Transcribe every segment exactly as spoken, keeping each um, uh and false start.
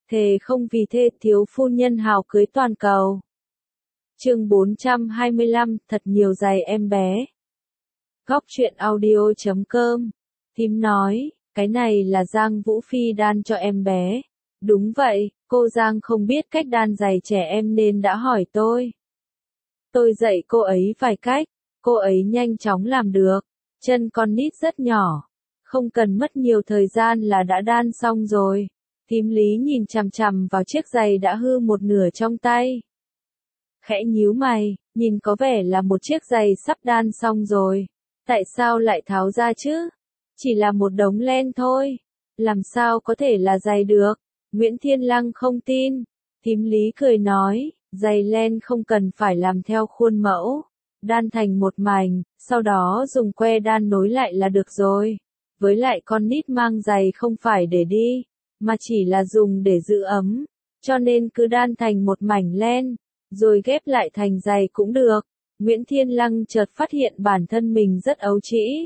thề không vì thê thiếu phu nhân hào cưới toàn cầu. Chương bốn trăm hai mươi lăm, thật nhiều giày em bé. Góc truyện audio chấm com. Thím nói, cái này là Giang Vũ Phi đan cho em bé. Đúng vậy, cô Giang không biết cách đan giày trẻ em nên đã hỏi tôi. Tôi dạy cô ấy vài cách, cô ấy nhanh chóng làm được. Chân con nít rất nhỏ, không cần mất nhiều thời gian là đã đan xong rồi. Thím Lý nhìn chằm chằm vào chiếc giày đã hư một nửa trong tay. Khẽ nhíu mày, nhìn có vẻ là một chiếc giày sắp đan xong rồi. Tại sao lại tháo ra chứ? Chỉ là một đống len thôi. Làm sao có thể là giày được? Nguyễn Thiên Lăng không tin. Thím Lý cười nói, giày len không cần phải làm theo khuôn mẫu. Đan thành một mảnh, sau đó dùng que đan nối lại là được rồi. Với lại con nít mang giày không phải để đi, mà chỉ là dùng để giữ ấm. Cho nên cứ đan thành một mảnh len, rồi ghép lại thành giày cũng được. Nguyễn Thiên Lăng chợt phát hiện bản thân mình rất ấu trĩ.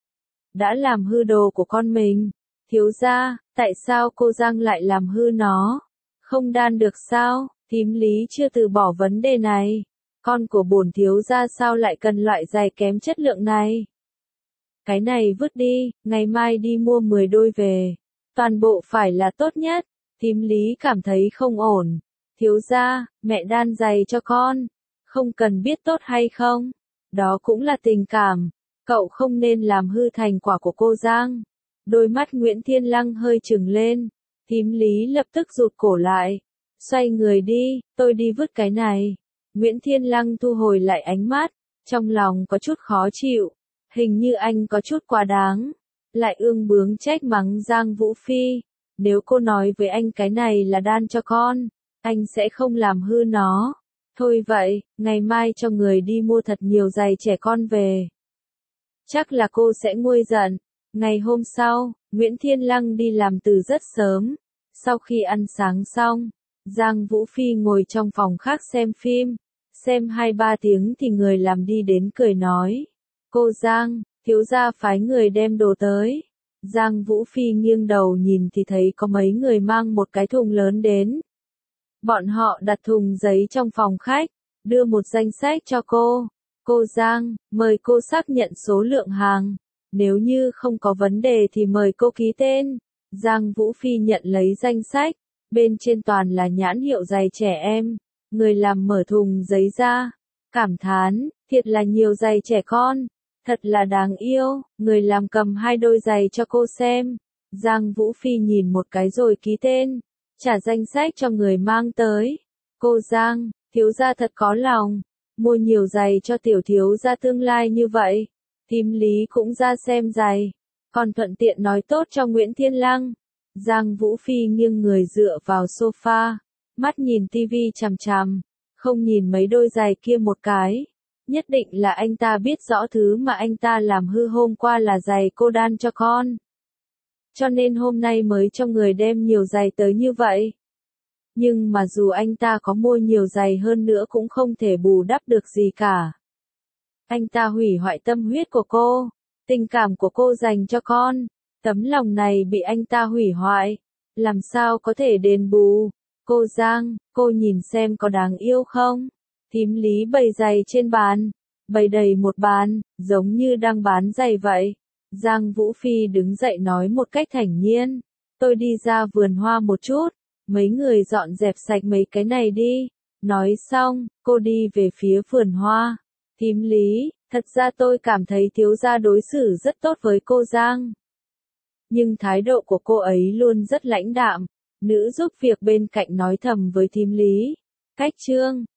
Đã làm hư đồ của con mình. Thiếu gia, tại sao cô Giang lại làm hư nó? Không đan được sao? Thím Lý chưa từ bỏ vấn đề này. Con của bổn thiếu gia sao lại cần loại giày kém chất lượng này? Cái này vứt đi, ngày mai đi mua mười đôi về. Toàn bộ phải là tốt nhất. Thím Lý cảm thấy không ổn. Thiếu gia, mẹ đan giày cho con. Không cần biết tốt hay không. Đó cũng là tình cảm. Cậu không nên làm hư thành quả của cô Giang. Đôi mắt Nguyễn Thiên Lăng hơi trừng lên. Thím Lý lập tức rụt cổ lại. Xoay người đi, tôi đi vứt cái này. Nguyễn Thiên Lăng thu hồi lại ánh mắt. Trong lòng có chút khó chịu. Hình như anh có chút quá đáng. Lại ương bướng trách mắng Giang Vũ Phi. Nếu cô nói với anh cái này là đan cho con, anh sẽ không làm hư nó. Thôi vậy, ngày mai cho người đi mua thật nhiều giày trẻ con về. Chắc là cô sẽ nguôi giận. Ngày hôm sau, Nguyễn Thiên Lăng đi làm từ rất sớm. Sau khi ăn sáng xong, Giang Vũ Phi ngồi trong phòng khác xem phim. Xem hai ba tiếng thì người làm đi đến cười nói. Cô Giang, thiếu gia phái người đem đồ tới. Giang Vũ Phi nghiêng đầu nhìn thì thấy có mấy người mang một cái thùng lớn đến. Bọn họ đặt thùng giấy trong phòng khách, đưa một danh sách cho cô. Cô Giang, mời cô xác nhận số lượng hàng. Nếu như không có vấn đề thì mời cô ký tên. Giang Vũ Phi nhận lấy danh sách. Bên trên toàn là nhãn hiệu giày trẻ em. Người làm mở thùng giấy ra. Cảm thán, thiệt là nhiều giày trẻ con. Thật là đáng yêu. Người làm cầm hai đôi giày cho cô xem. Giang Vũ Phi nhìn một cái rồi ký tên. Trả danh sách cho người mang tới. Cô Giang, thiếu gia thật có lòng. Mua nhiều giày cho tiểu thiếu gia tương lai như vậy. Thím Lý cũng ra xem giày. Còn thuận tiện nói tốt cho Nguyễn Thiên Lăng. Giang Vũ Phi nghiêng người dựa vào sofa. Mắt nhìn tivi chằm chằm. Không nhìn mấy đôi giày kia một cái. Nhất định là anh ta biết rõ thứ mà anh ta làm hư hôm qua là giày cô đan cho con. Cho nên hôm nay mới cho người đem nhiều giày tới như vậy. Nhưng mà dù anh ta có mua nhiều giày hơn nữa cũng không thể bù đắp được gì cả. Anh ta hủy hoại tâm huyết của cô, tình cảm của cô dành cho con. Tấm lòng này bị anh ta hủy hoại. Làm sao có thể đền bù? Cô Giang, cô nhìn xem có đáng yêu không? Thím Lý bày giày trên bàn. Bày đầy một bàn, giống như đang bán giày vậy. Giang Vũ Phi đứng dậy nói một cách thản nhiên. Tôi đi ra vườn hoa một chút. Mấy người dọn dẹp sạch mấy cái này đi. Nói xong, cô đi về phía vườn hoa. Thím Lý, thật ra tôi cảm thấy thiếu gia đối xử rất tốt với cô Giang. Nhưng thái độ của cô ấy luôn rất lãnh đạm. Nữ giúp việc bên cạnh nói thầm với thím Lý. Cách trương,